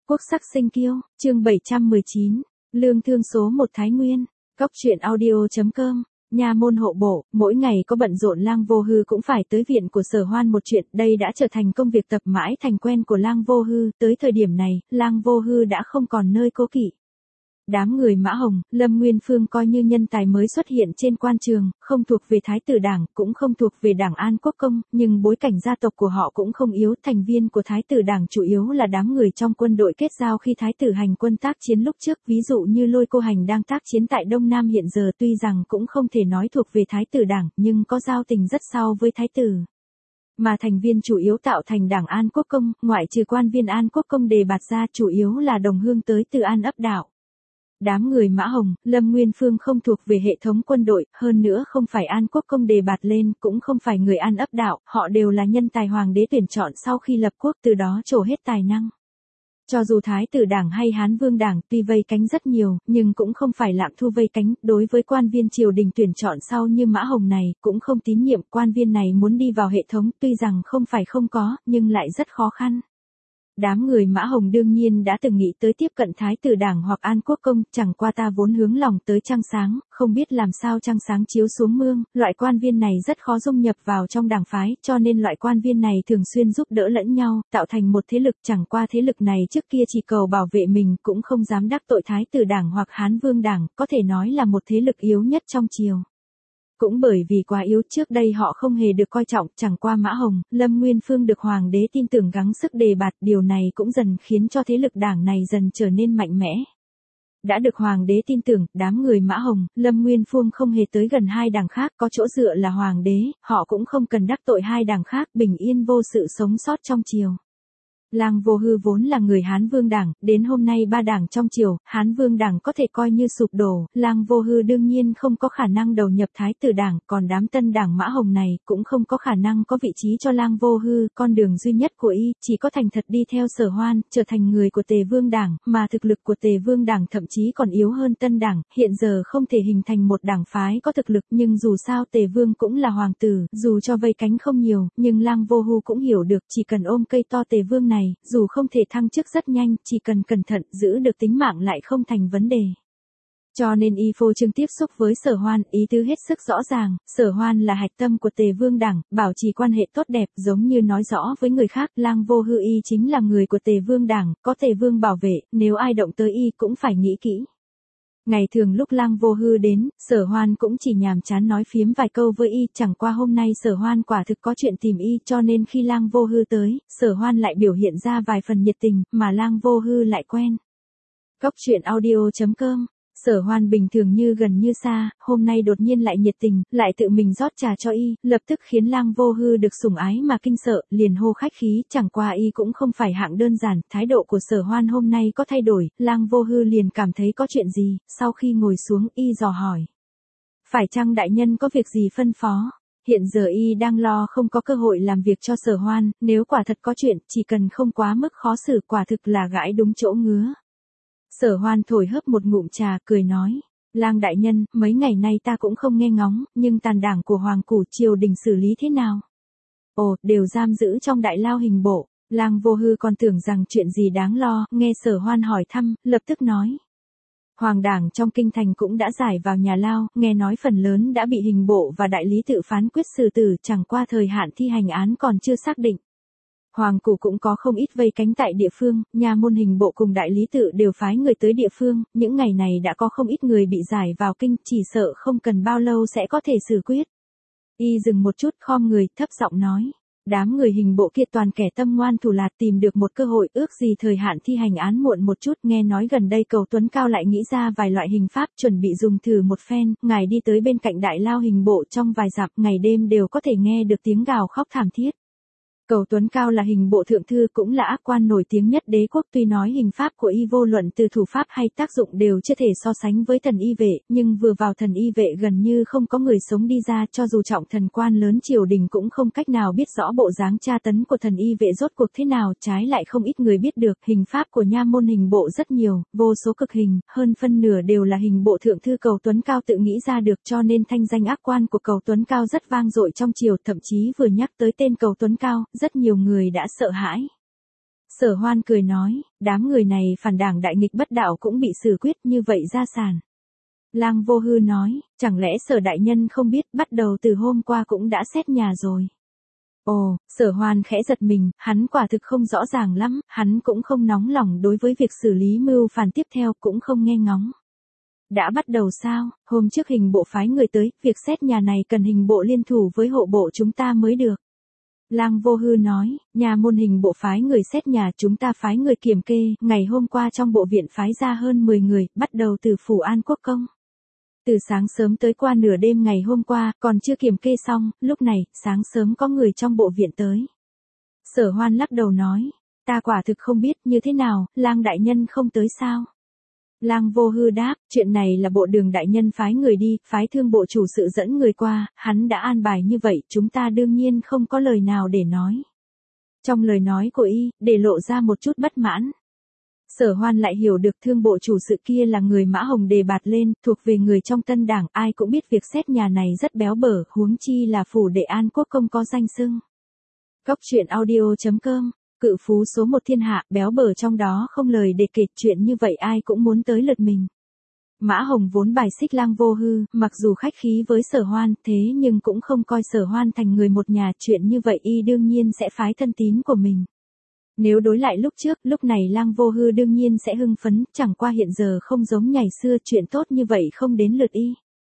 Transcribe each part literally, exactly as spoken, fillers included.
Quốc sắc sinh kiêu, chương bảy trăm mười chín, lương thương số một Thái Nguyên, cóc truyện audio.com, nha môn hộ bộ, mỗi ngày có bận rộn Lang Vô Hư cũng phải tới viện của Sở Hoan một chuyện, đây đã trở thành công việc tập mãi thành quen của Lang Vô Hư, tới thời điểm này, Lang Vô Hư đã không còn nơi cố kỵ. Đám người Mã Hồng, Lâm Nguyên Phương coi như nhân tài mới xuất hiện trên quan trường, không thuộc về Thái tử Đảng, cũng không thuộc về Đảng An Quốc Công, nhưng bối cảnh gia tộc của họ cũng không yếu, thành viên của Thái tử Đảng chủ yếu là đám người trong quân đội kết giao khi Thái tử hành quân tác chiến lúc trước, ví dụ như Lôi Cô Hành đang tác chiến tại Đông Nam hiện giờ tuy rằng cũng không thể nói thuộc về Thái tử Đảng, nhưng có giao tình rất sâu với Thái tử. Mà thành viên chủ yếu tạo thành Đảng An Quốc Công, ngoại trừ quan viên An Quốc Công đề bạt ra chủ yếu là đồng hương tới từ An ấp đạo. Đám người Mã Hồng, Lâm Nguyên Phương không thuộc về hệ thống quân đội, hơn nữa không phải An Quốc Công đề bạt lên, cũng không phải người An ấp đạo, họ đều là nhân tài hoàng đế tuyển chọn sau khi lập quốc từ đó trổ hết tài năng. Cho dù Thái tử Đảng hay Hán Vương Đảng tuy vây cánh rất nhiều, nhưng cũng không phải lạm thu vây cánh, đối với quan viên triều đình tuyển chọn sau như Mã Hồng này, cũng không tín nhiệm, quan viên này muốn đi vào hệ thống, tuy rằng không phải không có, nhưng lại rất khó khăn. Đám người Mã Hồng đương nhiên đã từng nghĩ tới tiếp cận Thái tử Đảng hoặc An Quốc Công, chẳng qua ta vốn hướng lòng tới trăng sáng, không biết làm sao trăng sáng chiếu xuống mương, loại quan viên này rất khó dung nhập vào trong đảng phái, cho nên loại quan viên này thường xuyên giúp đỡ lẫn nhau, tạo thành một thế lực, chẳng qua thế lực này trước kia chỉ cầu bảo vệ mình, cũng không dám đắc tội Thái tử Đảng hoặc Hán Vương Đảng, có thể nói là một thế lực yếu nhất trong triều. Cũng bởi vì quá yếu trước đây họ không hề được coi trọng, chẳng qua Mã Hồng, Lâm Nguyên Phương được Hoàng đế tin tưởng gắng sức đề bạt, điều này cũng dần khiến cho thế lực đảng này dần trở nên mạnh mẽ. Đã được Hoàng đế tin tưởng, đám người Mã Hồng, Lâm Nguyên Phương không hề tới gần hai đảng khác, có chỗ dựa là Hoàng đế, họ cũng không cần đắc tội hai đảng khác, bình yên vô sự sống sót trong triều. Lang Vô Hư vốn là người Hán Vương Đảng, đến hôm nay ba đảng trong triều, Hán Vương Đảng có thể coi như sụp đổ, Lang Vô Hư đương nhiên không có khả năng đầu nhập Thái tử Đảng, còn đám tân đảng Mã Hồng này cũng không có khả năng có vị trí cho Lang Vô Hư, con đường duy nhất của y chỉ có thành thật đi theo Sở Hoan, trở thành người của Tề Vương Đảng, mà thực lực của Tề Vương Đảng thậm chí còn yếu hơn tân đảng, hiện giờ không thể hình thành một đảng phái có thực lực, nhưng dù sao Tề Vương cũng là hoàng tử, dù cho vây cánh không nhiều, nhưng Lang Vô Hư cũng hiểu được chỉ cần ôm cây to Tề Vương này, dù không thể thăng chức rất nhanh, chỉ cần cẩn thận, giữ được tính mạng lại không thành vấn đề. Cho nên y phô trương tiếp xúc với Sở Hoan, ý tứ hết sức rõ ràng, Sở Hoan là hạch tâm của Tề Vương Đảng, bảo trì quan hệ tốt đẹp, giống như nói rõ với người khác, Lang Vô Hư y chính là người của Tề Vương Đảng, có Tề Vương bảo vệ, nếu ai động tới y cũng phải nghĩ kỹ. Ngày thường lúc Lang Vô Hư đến, Sở Hoan cũng chỉ nhàm chán nói phiếm vài câu với y, chẳng qua hôm nay Sở Hoan quả thực có chuyện tìm y, cho nên khi Lang Vô Hư tới, Sở Hoan lại biểu hiện ra vài phần nhiệt tình, mà Lang Vô Hư lại quen. Cóc truyện audio.com, Sở Hoan bình thường như gần như xa, hôm nay đột nhiên lại nhiệt tình, lại tự mình rót trà cho y, lập tức khiến Lang Vô Hư được sủng ái mà kinh sợ, liền hô khách khí, chẳng qua y cũng không phải hạng đơn giản, thái độ của Sở Hoan hôm nay có thay đổi, Lang Vô Hư liền cảm thấy có chuyện gì, sau khi ngồi xuống y dò hỏi. Phải chăng đại nhân có việc gì phân phó? Hiện giờ y đang lo không có cơ hội làm việc cho Sở Hoan, nếu quả thật có chuyện, chỉ cần không quá mức khó xử quả thực là gãi đúng chỗ ngứa. Sở Hoan thổi hớp một ngụm trà, cười nói, Lang đại nhân, mấy ngày nay ta cũng không nghe ngóng, nhưng tàn đảng của Hoàng Củ triều đình xử lý thế nào? Ồ, đều giam giữ trong đại lao hình bộ. Lang Vô Hư còn tưởng rằng chuyện gì đáng lo, nghe Sở Hoan hỏi thăm, lập tức nói. Hoàng đảng trong kinh thành cũng đã giải vào nhà lao, nghe nói phần lớn đã bị hình bộ và đại lý tự phán quyết xử tử, chẳng qua thời hạn thi hành án còn chưa xác định. Hoàng Củ cũng có không ít vây cánh tại địa phương, nhà môn hình bộ cùng đại lý tự đều phái người tới địa phương, những ngày này đã có không ít người bị giải vào kinh, chỉ sợ không cần bao lâu sẽ có thể xử quyết. Y dừng một chút khom người, thấp giọng nói. Đám người hình bộ kia toàn kẻ tâm ngoan thủ lạt, tìm được một cơ hội, ước gì thời hạn thi hành án muộn một chút, nghe nói gần đây Cầu Tuấn Cao lại nghĩ ra vài loại hình pháp, chuẩn bị dùng thử một phen, ngài đi tới bên cạnh đại lao hình bộ trong vài dặm, ngày đêm đều có thể nghe được tiếng gào khóc thảm thiết. Cầu Tuấn Cao là hình bộ thượng thư, cũng là ác quan nổi tiếng nhất đế quốc, tuy nói hình pháp của y vô luận từ thủ pháp hay tác dụng đều chưa thể so sánh với thần y vệ, nhưng vừa vào thần y vệ gần như không có người sống đi ra, cho dù trọng thần quan lớn triều đình cũng không cách nào biết rõ bộ dáng tra tấn của thần y vệ rốt cuộc thế nào, trái lại không ít người biết được, hình pháp của nha môn hình bộ rất nhiều, vô số cực hình, hơn phân nửa đều là hình bộ thượng thư Cầu Tuấn Cao tự nghĩ ra được, cho nên thanh danh ác quan của Cầu Tuấn Cao rất vang dội trong triều, thậm chí vừa nhắc tới tên Cầu Tuấn Cao, rất nhiều người đã sợ hãi. Sở Hoan cười nói, đám người này phản đảng đại nghịch bất đạo cũng bị xử quyết như vậy ra sàn. Lang Vô Hư nói, chẳng lẽ Sở đại nhân không biết bắt đầu từ hôm qua cũng đã xét nhà rồi. Ồ, Sở Hoan khẽ giật mình, hắn quả thực không rõ ràng lắm, hắn cũng không nóng lòng đối với việc xử lý mưu phản tiếp theo, cũng không nghe ngóng. Đã bắt đầu sao, hôm trước hình bộ phái người tới, việc xét nhà này cần hình bộ liên thủ với hộ bộ chúng ta mới được. Lang Vô Hư nói, nhà môn hình bộ phái người xét nhà, chúng ta phái người kiểm kê, ngày hôm qua trong bộ viện phái ra hơn mười người, bắt đầu từ phủ An Quốc Công. Từ sáng sớm tới qua nửa đêm ngày hôm qua, còn chưa kiểm kê xong, lúc này, sáng sớm có người trong bộ viện tới. Sở Hoan lắc đầu nói, ta quả thực không biết như thế nào, Lang đại nhân không tới sao? Lang Vô Hư đáp, chuyện này là bộ Đường đại nhân phái người đi, phái Thương bộ chủ sự dẫn người qua, hắn đã an bài như vậy, chúng ta đương nhiên không có lời nào để nói. Trong lời nói của y, để lộ ra một chút bất mãn. Sở Hoan lại hiểu được Thương bộ chủ sự kia là người Mã Hồng đề bạt lên, thuộc về người trong Tân Đảng, ai cũng biết việc xét nhà này rất béo bở, huống chi là phủ đệ An Quốc Công có danh xưng. Cóc truyện audio chấm com, cự phú số một thiên hạ, béo bở trong đó không lời để kể, chuyện như vậy ai cũng muốn tới lượt mình. Mã Hồng vốn bài xích Lang Vô Hư, mặc dù khách khí với Sở Hoan, thế nhưng cũng không coi Sở Hoan thành người một nhà, chuyện như vậy y đương nhiên sẽ phái thân tín của mình. Nếu đối lại lúc trước, lúc này Lang Vô Hư đương nhiên sẽ hưng phấn, chẳng qua hiện giờ không giống ngày xưa, chuyện tốt như vậy không đến lượt y.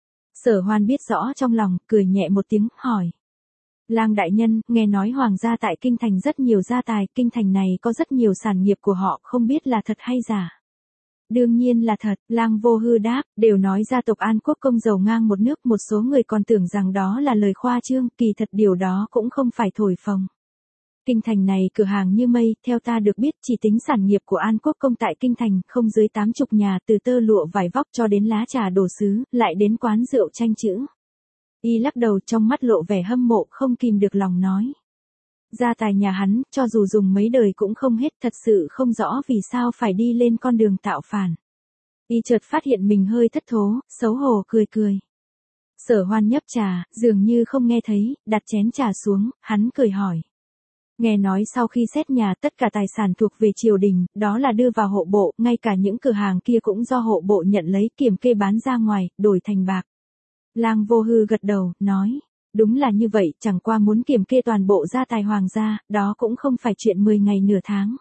Sở Hoan biết rõ trong lòng, cười nhẹ một tiếng, hỏi. Lang đại nhân, nghe nói hoàng gia tại kinh thành rất nhiều gia tài, kinh thành này có rất nhiều sản nghiệp của họ, không biết là thật hay giả. Đương nhiên là thật, Lang Vô Hư đáp, đều nói gia tộc An Quốc Công giàu ngang một nước, một số người còn tưởng rằng đó là lời khoa trương, kỳ thật điều đó cũng không phải thổi phồng. Kinh thành này cửa hàng như mây, theo ta được biết chỉ tính sản nghiệp của An Quốc Công tại kinh thành, không dưới tám chục nhà, từ tơ lụa vải vóc cho đến lá trà đồ sứ, lại đến quán rượu tranh chữ. Y lắc đầu, trong mắt lộ vẻ hâm mộ, không kìm được lòng nói. Gia tài nhà hắn, cho dù dùng mấy đời cũng không hết, thật sự không rõ vì sao phải đi lên con đường tạo phản. Y chợt phát hiện mình hơi thất thố, xấu hổ cười cười. Sở Hoan nhấp trà, dường như không nghe thấy, đặt chén trà xuống, hắn cười hỏi. Nghe nói sau khi xét nhà tất cả tài sản thuộc về triều đình, đó là đưa vào hộ bộ, ngay cả những cửa hàng kia cũng do hộ bộ nhận lấy kiểm kê bán ra ngoài, đổi thành bạc. Lang Vô Hư gật đầu, nói, đúng là như vậy, chẳng qua muốn kiểm kê toàn bộ gia tài hoàng gia, đó cũng không phải chuyện mười ngày nửa tháng.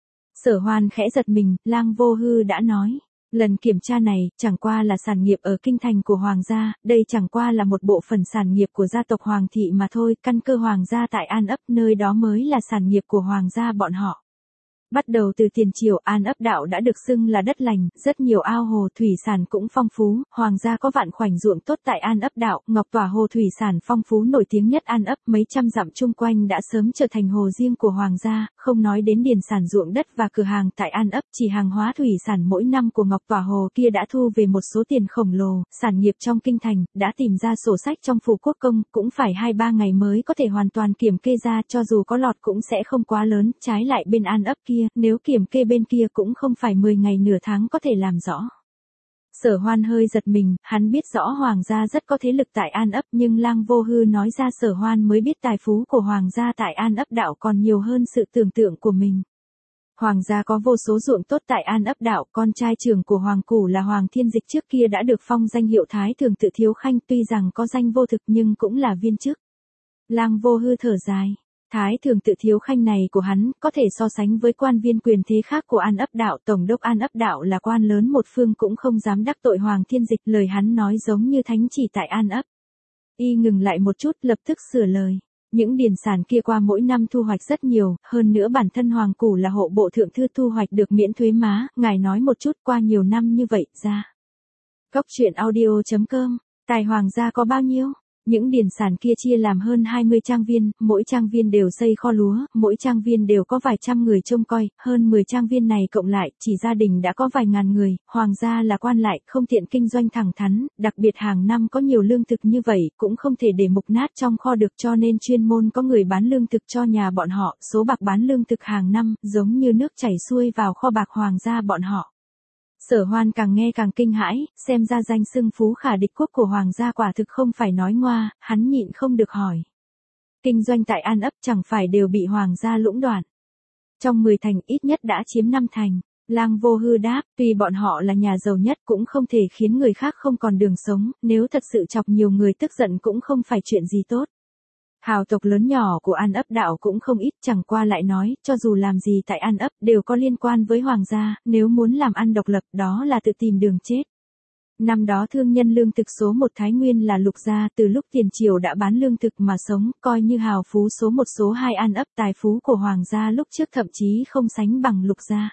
Sở Hoan khẽ giật mình, Lang Vô Hư đã nói, lần kiểm tra này, chẳng qua là sản nghiệp ở kinh thành của hoàng gia, đây chẳng qua là một bộ phận sản nghiệp của gia tộc Hoàng thị mà thôi, căn cơ hoàng gia tại An ấp, nơi đó mới là sản nghiệp của hoàng gia bọn họ. Bắt đầu từ tiền triều, An ấp đạo đã được xưng là đất lành, rất nhiều ao hồ thủy sản cũng phong phú, hoàng gia có vạn khoảnh ruộng tốt tại An ấp đạo, Ngọc Tỏa hồ thủy sản phong phú nổi tiếng nhất An ấp, mấy trăm dặm chung quanh đã sớm trở thành hồ riêng của hoàng gia, không nói đến điền sản ruộng đất và cửa hàng tại An ấp, chỉ hàng hóa thủy sản mỗi năm của Ngọc Tỏa hồ kia đã thu về một số tiền khổng lồ, sản nghiệp trong kinh thành, đã tìm ra sổ sách trong phủ quốc công, cũng phải hai ba ngày mới có thể hoàn toàn kiểm kê ra, cho dù có lọt cũng sẽ không quá lớn, trái lại bên An ấp kia, nếu kiểm kê bên kia cũng không phải mười ngày nửa tháng có thể làm rõ. Sở Hoan hơi giật mình, hắn biết rõ hoàng gia rất có thế lực tại An ấp, nhưng Lang Vô Hư nói ra Sở Hoan mới biết tài phú của hoàng gia tại An ấp đạo còn nhiều hơn sự tưởng tượng của mình. Hoàng gia có vô số ruộng tốt tại An ấp đạo, con trai trưởng của Hoàng Củ là Hoàng Thiên Dịch trước kia đã được phong danh hiệu Thái Thường Tự Thiếu Khanh, tuy rằng có danh vô thực nhưng cũng là viên chức. Lang Vô Hư thở dài. Thái Thường Tự Thiếu Khanh này của hắn, có thể so sánh với quan viên quyền thế khác của An ấp đạo, tổng đốc An ấp đạo là quan lớn một phương cũng không dám đắc tội Hoàng Thiên Dịch, lời hắn nói giống như thánh chỉ tại An ấp. Y ngừng lại một chút, lập tức sửa lời. Những điền sản kia qua mỗi năm thu hoạch rất nhiều, hơn nữa bản thân Hoàng Củ là hộ bộ thượng thư thu hoạch được miễn thuế má, ngài nói một chút qua nhiều năm như vậy, ra. Cóc truyện audio chấm com, tài hoàng gia có bao nhiêu? Những điền sản kia chia làm hơn hai mươi trang viên, mỗi trang viên đều xây kho lúa, mỗi trang viên đều có vài trăm người trông coi, hơn mười trang viên này cộng lại, chỉ gia đình đã có vài ngàn người, hoàng gia là quan lại, không tiện kinh doanh thẳng thắn, đặc biệt hàng năm có nhiều lương thực như vậy, cũng không thể để mục nát trong kho được, cho nên chuyên môn có người bán lương thực cho nhà bọn họ, số bạc bán lương thực hàng năm, giống như nước chảy xuôi vào kho bạc hoàng gia bọn họ. Sở Hoan càng nghe càng kinh hãi, xem ra danh xưng phú khả địch quốc của hoàng gia quả thực không phải nói ngoa, hắn nhịn không được hỏi. Kinh doanh tại An ấp chẳng phải đều bị hoàng gia lũng đoạn. Trong mười thành ít nhất đã chiếm năm thành. Lang Vô Hư đáp, tuy bọn họ là nhà giàu nhất cũng không thể khiến người khác không còn đường sống, nếu thật sự chọc nhiều người tức giận cũng không phải chuyện gì tốt. Hào tộc lớn nhỏ của An Ấp đạo cũng không ít, chẳng qua lại nói, cho dù làm gì tại An Ấp đều có liên quan với hoàng gia, nếu muốn làm ăn độc lập đó là tự tìm đường chết. Năm đó thương nhân lương thực số một Thái Nguyên là Lục gia, từ lúc tiền triều đã bán lương thực mà sống, coi như hào phú số một số hai An Ấp, tài phú của hoàng gia lúc trước thậm chí không sánh bằng Lục gia.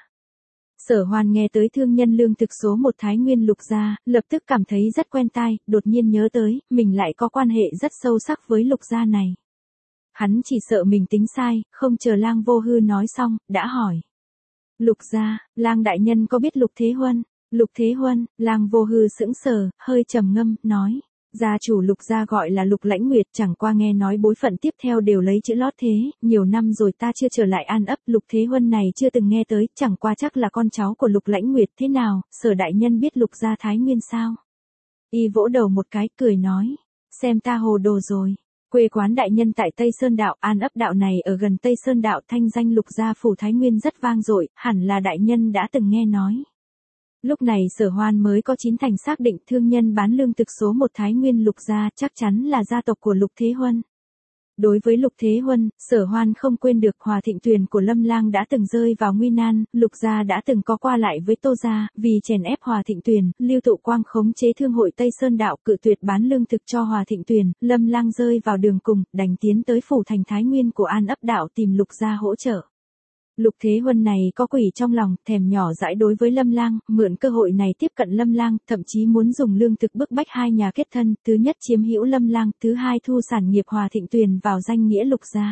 Sở Hoan nghe tới thương nhân lương thực số một Thái Nguyên Lục gia, lập tức cảm thấy rất quen tai, đột nhiên nhớ tới, mình lại có quan hệ rất sâu sắc với Lục gia này. Hắn chỉ sợ mình tính sai, không chờ Lang Vô Hư nói xong, đã hỏi. Lục gia, Lang đại nhân có biết Lục Thế Huân? Lục Thế Huân, Lang Vô Hư sững sờ, hơi trầm ngâm, nói. Gia chủ Lục gia gọi là Lục Lãnh Nguyệt, chẳng qua nghe nói bối phận tiếp theo đều lấy chữ lót thế, nhiều năm rồi ta chưa trở lại An Ấp, Lục Thế Huân này chưa từng nghe tới, chẳng qua chắc là con cháu của Lục Lãnh Nguyệt. Thế nào, Sở đại nhân biết Lục gia Thái Nguyên sao? Y vỗ đầu một cái, cười nói, xem ta hồ đồ rồi. Quê quán đại nhân tại Tây Sơn Đạo, An Ấp đạo này ở gần Tây Sơn Đạo, thanh danh Lục gia phủ Thái Nguyên rất vang dội, hẳn là đại nhân đã từng nghe nói. Lúc này Sở Hoan mới có chín thành xác định thương nhân bán lương thực số một Thái Nguyên Lục gia chắc chắn là gia tộc của Lục Thế Huân. Đối với Lục Thế Huân, Sở Hoan không quên được Hòa Thịnh Tuyền của Lâm Lang đã từng rơi vào nguy nan, Lục gia đã từng có qua lại với Tô gia, vì chèn ép Hòa Thịnh Tuyền, Lưu Tụ Quang khống chế thương hội Tây Sơn Đạo cự tuyệt bán lương thực cho Hòa Thịnh Tuyền, Lâm Lang rơi vào đường cùng, đành tiến tới phủ thành Thái Nguyên của An Ấp đạo tìm Lục gia hỗ trợ. Lục Thế Huân này có quỷ trong lòng, thèm nhỏ dãi đối với Lâm Lang, mượn cơ hội này tiếp cận Lâm Lang, thậm chí muốn dùng lương thực bức bách hai nhà kết thân, thứ nhất chiếm hữu Lâm Lang, thứ hai thu sản nghiệp Hòa Thịnh Tuyền vào danh nghĩa Lục gia.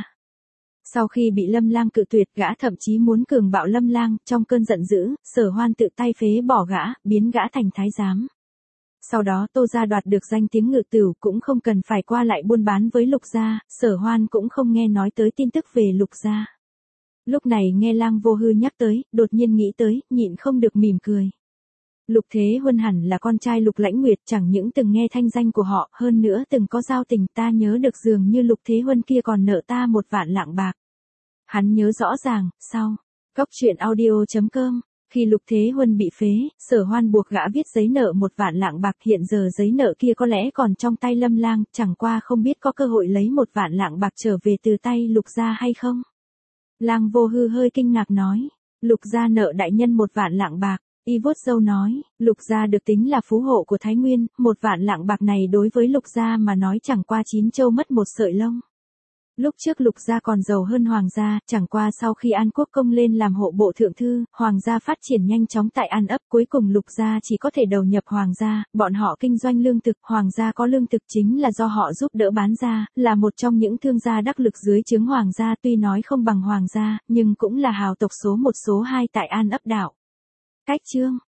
Sau khi bị Lâm Lang cự tuyệt, gã thậm chí muốn cường bạo Lâm Lang, trong cơn giận dữ, Sở Hoan tự tay phế bỏ gã, biến gã thành thái giám. Sau đó Tô gia đoạt được danh tiếng ngự tửu, cũng không cần phải qua lại buôn bán với Lục gia, Sở Hoan cũng không nghe nói tới tin tức về Lục gia. Lúc này nghe Lang Vô Hư nhắc tới, đột nhiên nghĩ tới, nhịn không được mỉm cười. Lục Thế Huân hẳn là con trai Lục Lãnh Nguyệt, chẳng những từng nghe thanh danh của họ, hơn nữa từng có giao tình, ta nhớ được dường như Lục Thế Huân kia còn nợ ta một vạn lạng bạc. Hắn nhớ rõ ràng, sau. Góc truyện audio chấm com, khi Lục Thế Huân bị phế, Sở Hoan buộc gã viết giấy nợ một vạn lạng bạc, hiện giờ giấy nợ kia có lẽ còn trong tay Lâm Lang, chẳng qua không biết có cơ hội lấy một vạn lạng bạc trở về từ tay Lục gia hay không. Lang Vô Hư hơi kinh ngạc nói, Lục gia nợ đại nhân một vạn lạng bạc, y vuốt râu nói, Lục gia được tính là phú hộ của Thái Nguyên, một vạn lạng bạc này đối với Lục gia mà nói chẳng qua chín châu mất một sợi lông. Lúc trước Lục gia còn giàu hơn Hoàng gia, chẳng qua sau khi An Quốc công lên làm hộ bộ thượng thư, Hoàng gia phát triển nhanh chóng tại An Ấp, cuối cùng Lục gia chỉ có thể đầu nhập Hoàng gia, bọn họ kinh doanh lương thực, Hoàng gia có lương thực chính là do họ giúp đỡ bán ra, là một trong những thương gia đắc lực dưới trướng Hoàng gia, tuy nói không bằng Hoàng gia, nhưng cũng là hào tộc số một số hai tại An Ấp đạo. Cách chương